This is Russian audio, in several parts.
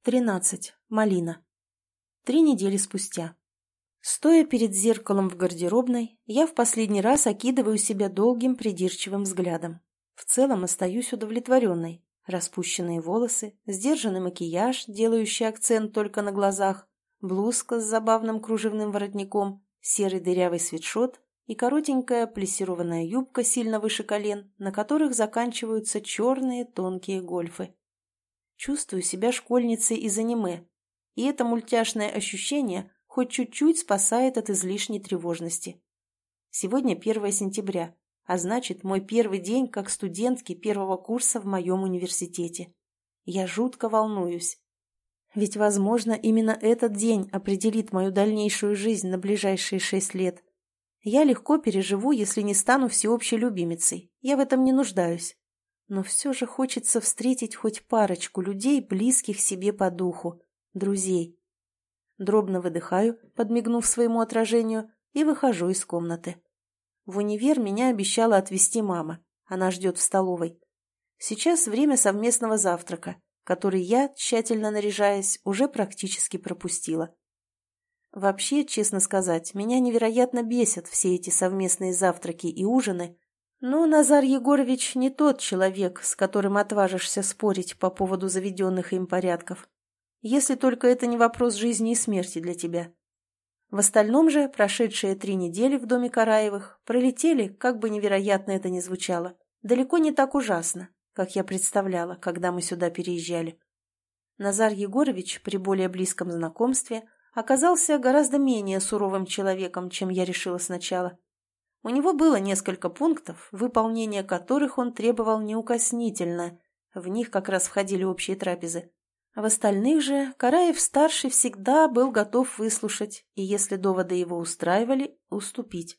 13. Малина. 3 недели спустя. Стоя перед зеркалом в гардеробной, я в последний раз окидываю себя долгим придирчивым взглядом. В целом остаюсь удовлетворенной. Распущенные волосы, сдержанный макияж, делающий акцент только на глазах, блузка с забавным кружевным воротником, серый дырявый свитшот и коротенькая плессированная юбка сильно выше колен, на которых заканчиваются черные тонкие гольфы. Чувствую себя школьницей из аниме, и это мультяшное ощущение хоть чуть-чуть спасает от излишней тревожности. Сегодня 1 сентября, а значит, мой первый день как студентки первого курса в моем университете. Я жутко волнуюсь. Ведь, возможно, именно этот день определит мою дальнейшую жизнь на ближайшие 6 лет. Я легко переживу, если не стану всеобщей любимицей. Я в этом не нуждаюсь. Но все же хочется встретить хоть парочку людей, близких себе по духу, друзей. Дробно выдыхаю, подмигнув своему отражению, и выхожу из комнаты. В универ меня обещала отвезти мама. Она ждет в столовой. Сейчас время совместного завтрака, который я, тщательно наряжаясь, уже практически пропустила. Вообще, честно сказать, меня невероятно бесят все эти совместные завтраки и ужины, но Назар Егорович не тот человек, с которым отважишься спорить по поводу заведенных им порядков. Если только это не вопрос жизни и смерти для тебя. В остальном же прошедшие 3 недели в доме Караевых пролетели, как бы невероятно это ни звучало, далеко не так ужасно, как я представляла, когда мы сюда переезжали. Назар Егорович при более близком знакомстве оказался гораздо менее суровым человеком, чем я решила сначала. У него было несколько пунктов, выполнение которых он требовал неукоснительно, в них как раз входили общие трапезы. В остальных же Караев-старший всегда был готов выслушать, и если доводы его устраивали, уступить.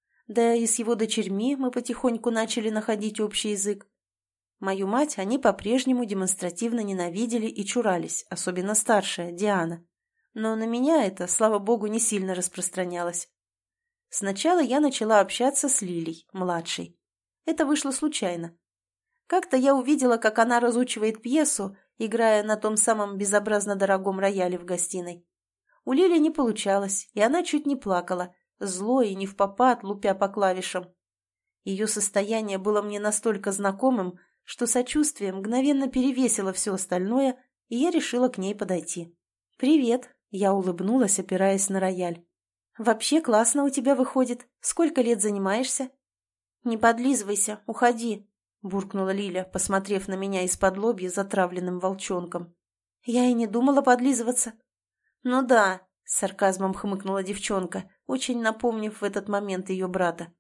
Да и с его дочерьми мы потихоньку начали находить общий язык. Мою мать они по-прежнему демонстративно ненавидели и чурались, особенно старшая, Диана. Но на меня это, слава богу, не сильно распространялось. Сначала я начала общаться с Лилей, младшей. Это вышло случайно. Как-то я увидела, как она разучивает пьесу, играя на том самом безобразно дорогом рояле в гостиной. У Лили не получалось, и она чуть не плакала, зло и невпопад, лупя по клавишам. Ее состояние было мне настолько знакомым, что сочувствие мгновенно перевесило все остальное, и я решила к ней подойти. «Привет», — я улыбнулась, опираясь на рояль. «Вообще классно у тебя выходит. Сколько лет занимаешься?» «Не подлизывайся, уходи», — буркнула Лиля, посмотрев на меня из-под лобья затравленным волчонком. «Я и не думала подлизываться». «Ну да», — с сарказмом хмыкнула девчонка, очень напомнив в этот момент ее брата.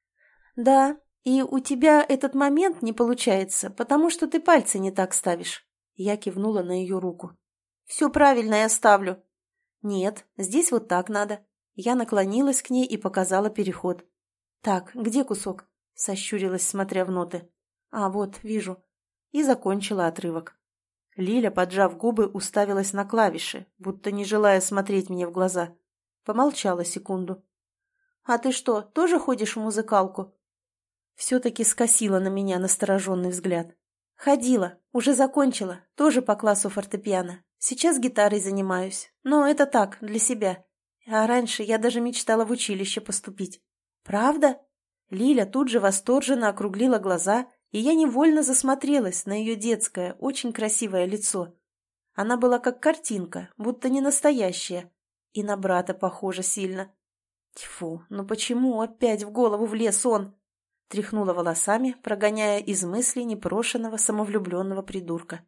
«Да, и у тебя этот момент не получается, потому что ты пальцы не так ставишь». Я кивнула на ее руку. «Все правильно я ставлю». «Нет, здесь вот так надо». Я наклонилась к ней и показала переход. «Так, где кусок?» — сощурилась, смотря в ноты. «А, вот, вижу». И закончила отрывок. Лиля, поджав губы, уставилась на клавиши, будто не желая смотреть мне в глаза. Помолчала секунду. «А ты что, тоже ходишь в музыкалку?» Все-таки скосила на меня настороженный взгляд. «Ходила, уже закончила, тоже по классу фортепиано. Сейчас гитарой занимаюсь, но это так, для себя. А раньше я даже мечтала в училище поступить». «Правда?» Лиля тут же восторженно округлила глаза, и я невольно засмотрелась на ее детское, очень красивое лицо. Она была как картинка, будто не настоящая, и на брата похожа сильно. Тьфу, ну почему опять в голову влез он? Тряхнула волосами, прогоняя из мыслей непрошенного самовлюбленного придурка.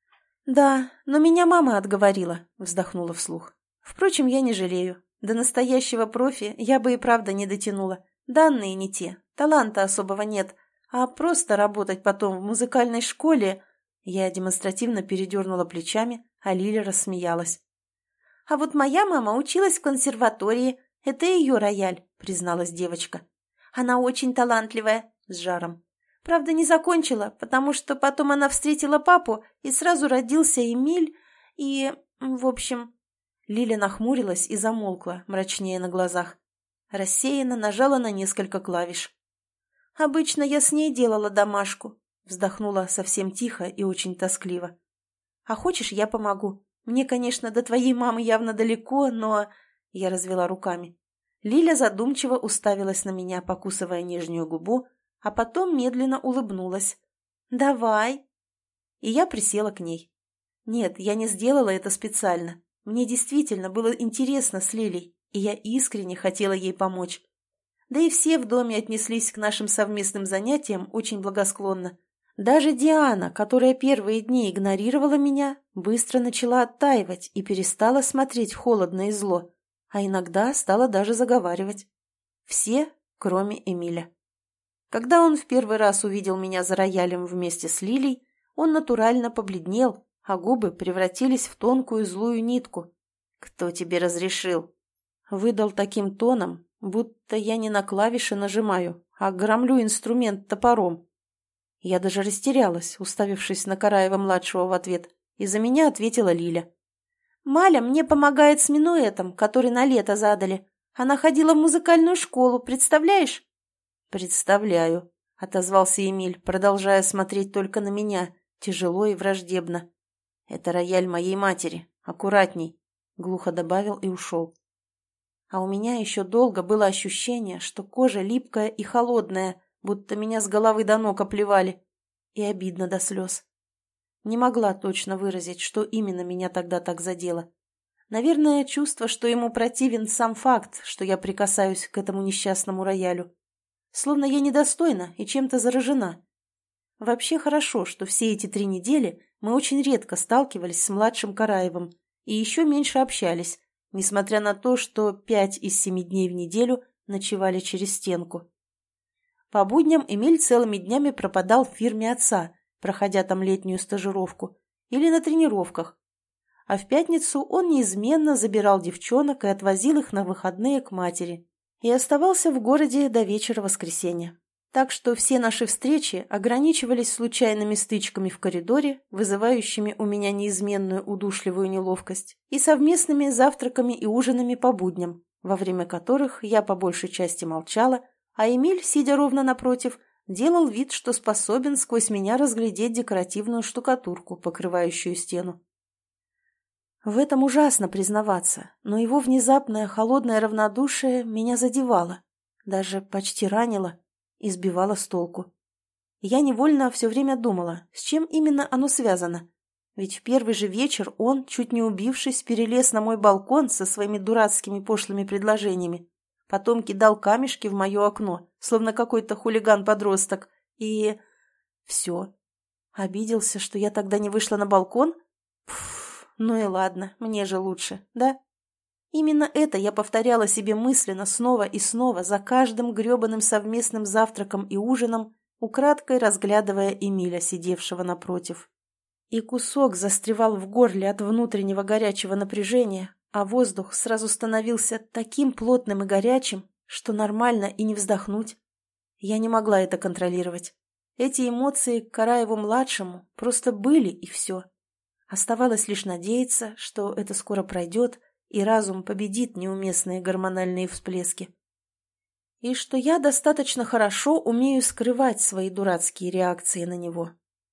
«Да, но меня мама отговорила», — вздохнула вслух. «Впрочем, я не жалею. До настоящего профи я бы и правда не дотянула. Данные не те, таланта особого нет, а просто работать потом в музыкальной школе...» Я демонстративно передернула плечами, а Лиля рассмеялась. «А вот моя мама училась в консерватории, это ее рояль», — призналась девочка. «Она очень талантливая», — с жаром. «Правда, не закончила, потому что потом она встретила папу, и сразу родился Эмиль, и... в общем...» Лиля нахмурилась и замолкла, мрачнее на глазах. Рассеянно нажала на несколько клавиш. «Обычно я с ней делала домашку», — вздохнула совсем тихо и очень тоскливо. «А хочешь, я помогу? Мне, конечно, до твоей мамы явно далеко, но...» Я развела руками. Лиля задумчиво уставилась на меня, покусывая нижнюю губу, а потом медленно улыбнулась. «Давай!» И я присела к ней. Нет, я не сделала это специально. Мне действительно было интересно с Лилей, и я искренне хотела ей помочь. Да и все в доме отнеслись к нашим совместным занятиям очень благосклонно. Даже Диана, которая первые дни игнорировала меня, быстро начала оттаивать и перестала смотреть холодно и зло, а иногда стала даже заговаривать. Все, кроме Эмиля. Когда он в первый раз увидел меня за роялем вместе с Лилей, он натурально побледнел, а губы превратились в тонкую злую нитку. «Кто тебе разрешил?» Выдал таким тоном, будто я не на клавиши нажимаю, а громлю инструмент топором. Я даже растерялась, уставившись на Караева-младшего в ответ, и за меня ответила Лиля. «Маля мне помогает с минуэтом, который на лето задали. Она ходила в музыкальную школу, представляешь?» «Представляю», — отозвался Эмиль, продолжая смотреть только на меня, тяжело и враждебно. «Это рояль моей матери. Аккуратней», — глухо добавил и ушел. А у меня еще долго было ощущение, что кожа липкая и холодная, будто меня с головы до ног оплевали. И обидно до слез. Не могла точно выразить, что именно меня тогда так задело. Наверное, чувство, что ему противен сам факт, что я прикасаюсь к этому несчастному роялю. Словно я недостойна и чем-то заражена. Вообще хорошо, что все эти 3 недели мы очень редко сталкивались с младшим Караевым и еще меньше общались, несмотря на то, что 5 из 7 дней в неделю ночевали через стенку. По будням Эмиль целыми днями пропадал в фирме отца, проходя там летнюю стажировку, или на тренировках. А в пятницу он неизменно забирал девчонок и отвозил их на выходные к матери. И оставался в городе до вечера воскресенья. Так что все наши встречи ограничивались случайными стычками в коридоре, вызывающими у меня неизменную удушливую неловкость, и совместными завтраками и ужинами по будням, во время которых я по большей части молчала, а Эмиль, сидя ровно напротив, делал вид, что способен сквозь меня разглядеть декоративную штукатурку, покрывающую стену. В этом ужасно признаваться, но его внезапное холодное равнодушие меня задевало, даже почти ранило и сбивало с толку. Я невольно все время думала, с чем именно оно связано. Ведь в первый же вечер он, чуть не убившись, перелез на мой балкон со своими дурацкими пошлыми предложениями. Потом кидал камешки в мое окно, словно какой-то хулиган-подросток. И... все. Обиделся, что я тогда не вышла на балкон? Пф, ну и ладно, мне же лучше, да? Именно это я повторяла себе мысленно снова и снова за каждым гребаным совместным завтраком и ужином, украдкой разглядывая Эмиля, сидевшего напротив. И кусок застревал в горле от внутреннего горячего напряжения, а воздух сразу становился таким плотным и горячим, что нормально и не вздохнуть. Я не могла это контролировать. Эти эмоции к Караеву-младшему просто были, и все. Оставалось лишь надеяться, что это скоро пройдет, и разум победит неуместные гормональные всплески. И что я достаточно хорошо умею скрывать свои дурацкие реакции на него.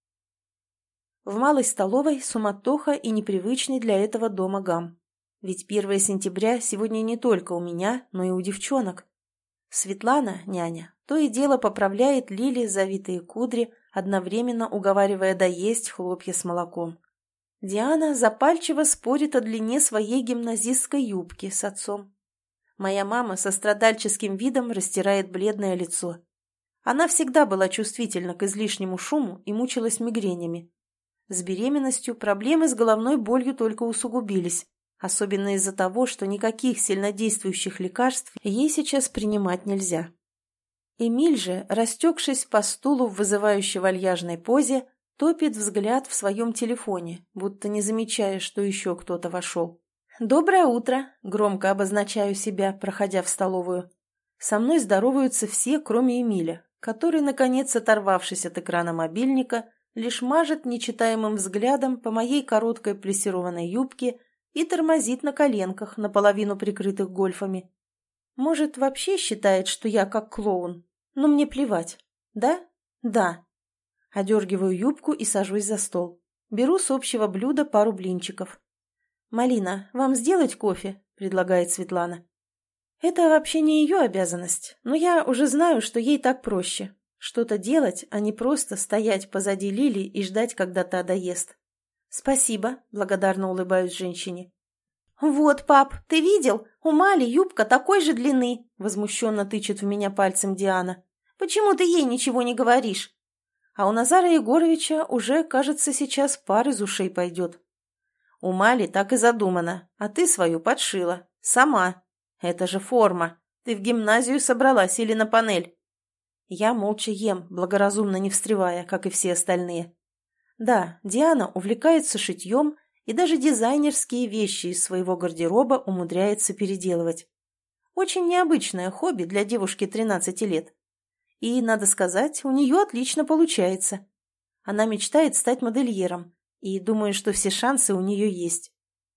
В малой столовой суматоха и непривычный для этого дома гам. Ведь 1 сентября сегодня не только у меня, но и у девчонок. Светлана, няня, то и дело поправляет Лиле завитые кудри, одновременно уговаривая доесть хлопья с молоком. Диана запальчиво спорит о длине своей гимназистской юбки с отцом. Моя мама со страдальческим видом растирает бледное лицо. Она всегда была чувствительна к излишнему шуму и мучилась мигренями. С беременностью проблемы с головной болью только усугубились, особенно из-за того, что никаких сильнодействующих лекарств ей сейчас принимать нельзя. Эмиль же, растекшись по стулу в вызывающей вальяжной позе, топит взгляд в своем телефоне, будто не замечая, что еще кто-то вошел. «Доброе утро!» – громко обозначаю себя, проходя в столовую. Со мной здороваются все, кроме Эмиля, который, наконец оторвавшись от экрана мобильника, лишь мажет нечитаемым взглядом по моей короткой плессированной юбке и тормозит на коленках, наполовину прикрытых гольфами. Может, вообще считает, что я как клоун? Но мне плевать. Да? Да. Одергиваю юбку и сажусь за стол. Беру с общего блюда пару блинчиков. «Малина, вам сделать кофе?» – предлагает Светлана. Это вообще не ее обязанность, но я уже знаю, что ей так проще. Что-то делать, а не просто стоять позади Лили и ждать, когда та доест. «Спасибо», – благодарно улыбаюсь женщине. «Вот, пап, ты видел? У Мали юбка такой же длины», – возмущенно тычет в меня пальцем Диана. «Почему ты ей ничего не говоришь?» А у Назара Егоровича уже, кажется, сейчас пар из ушей пойдет. «У Мали так и задумано, а ты свою подшила. Сама. Это же форма. Ты в гимназию собралась или на панель?» Я молча ем, благоразумно не встревая, как и все остальные. Да, Диана увлекается шитьем и даже дизайнерские вещи из своего гардероба умудряется переделывать. Очень необычное хобби для девушки 13 лет. И, надо сказать, у нее отлично получается. Она мечтает стать модельером, и думаю, что все шансы у нее есть.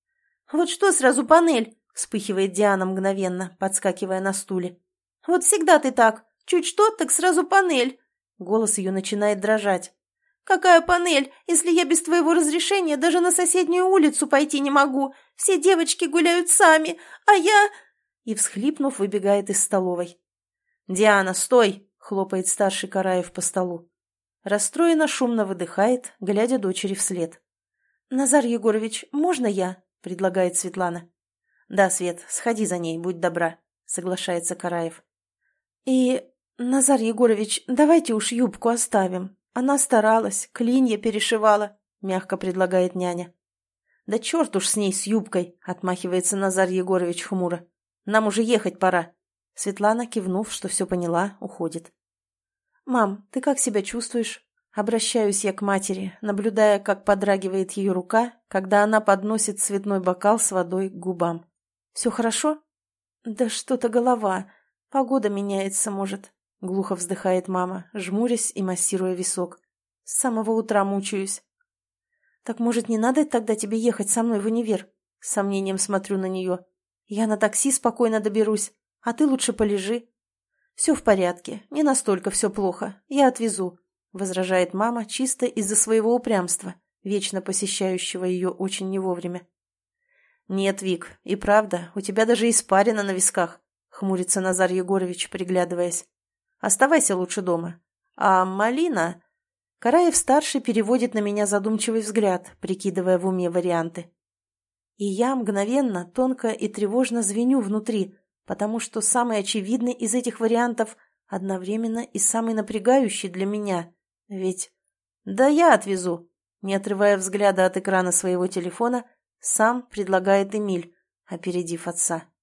«Вот что сразу панель?» – вспыхивает Диана мгновенно, подскакивая на стуле. «Вот всегда ты так. Чуть что, так сразу панель». Голос ее начинает дрожать. «Какая панель, если я без твоего разрешения даже на соседнюю улицу пойти не могу? Все девочки гуляют сами, а я...» И, всхлипнув, выбегает из столовой. «Диана, стой!» – хлопает старший Караев по столу. Расстроенно шумно выдыхает, глядя дочери вслед. «Назар Егорович, можно я?» – предлагает Светлана. «Да, Свет, сходи за ней, будь добра», – соглашается Караев. «И, Назар Егорович, давайте уж юбку оставим. Она старалась, клинья перешивала», – мягко предлагает няня. «Да черт уж с ней, с юбкой», – отмахивается Назар Егорович хмуро. «Нам уже ехать пора». Светлана, кивнув, что все поняла, уходит. «Мам, ты как себя чувствуешь?» Обращаюсь я к матери, наблюдая, как подрагивает ее рука, когда она подносит цветной бокал с водой к губам. «Все хорошо?» «Да что-то голова. Погода меняется, может», — глухо вздыхает мама, жмурясь и массируя висок. «С самого утра мучаюсь». «Так, может, не надо тогда тебе ехать со мной в универ?» С сомнением смотрю на нее. «Я на такси спокойно доберусь, а ты лучше полежи». «Все в порядке, не настолько все плохо, я отвезу», — возражает мама чисто из-за своего упрямства, вечно посещающего ее очень не вовремя. «Нет, Вик, и правда, у тебя даже испарина на висках», — хмурится Назар Егорович, приглядываясь. «Оставайся лучше дома. А Малина...» Караев-старший переводит на меня задумчивый взгляд, прикидывая в уме варианты. И я мгновенно, тонко и тревожно звеню внутри, потому что самый очевидный из этих вариантов одновременно и самый напрягающий для меня. Ведь... «Да я отвезу», — не отрывая взгляда от экрана своего телефона, сам предлагает Эмиль, опередив отца.